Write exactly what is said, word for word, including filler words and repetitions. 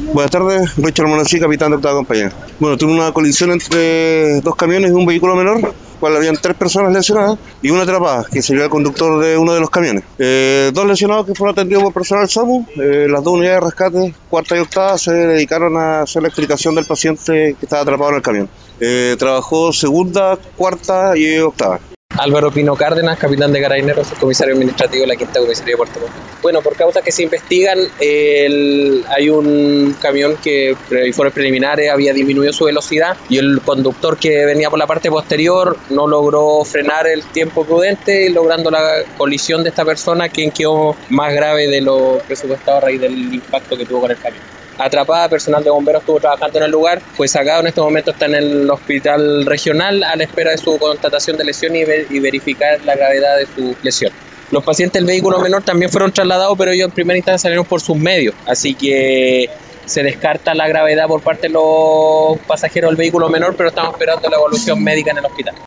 Buenas tardes, Richard Monací, capitán de octava compañía. Bueno, tuve una colisión entre dos camiones y un vehículo menor, cual habían tres personas lesionadas y una atrapada, que sería el conductor de uno de los camiones. Eh, dos lesionados que fueron atendidos por personal SAMU. Eh, las dos unidades de rescate, cuarta y octava, se dedicaron a hacer la explicación del paciente que estaba atrapado en el camión. Eh, trabajó segunda, cuarta y octava. Álvaro Pino Cárdenas, capitán de Carabineros, comisario administrativo de la Quinta Comisaría de Puerto Montt. Bueno, por causas que se investigan, el, hay un camión que, por informes preliminares, había disminuido su velocidad y el conductor que venía por la parte posterior no logró frenar el tiempo prudente, logrando la colisión de esta persona, quien quedó más grave de lo presupuestado a raíz del impacto que tuvo con el camión. Atrapada, personal de bomberos estuvo trabajando en el lugar, fue sacado, en este momento está en el hospital regional a la espera de su constatación de lesión y, ver, y verificar la gravedad de su lesión. Los pacientes del vehículo menor también fueron trasladados, pero ellos en primera instancia salieron por sus medios, así que se descarta la gravedad por parte de los pasajeros del vehículo menor, pero estamos esperando la evolución médica en el hospital.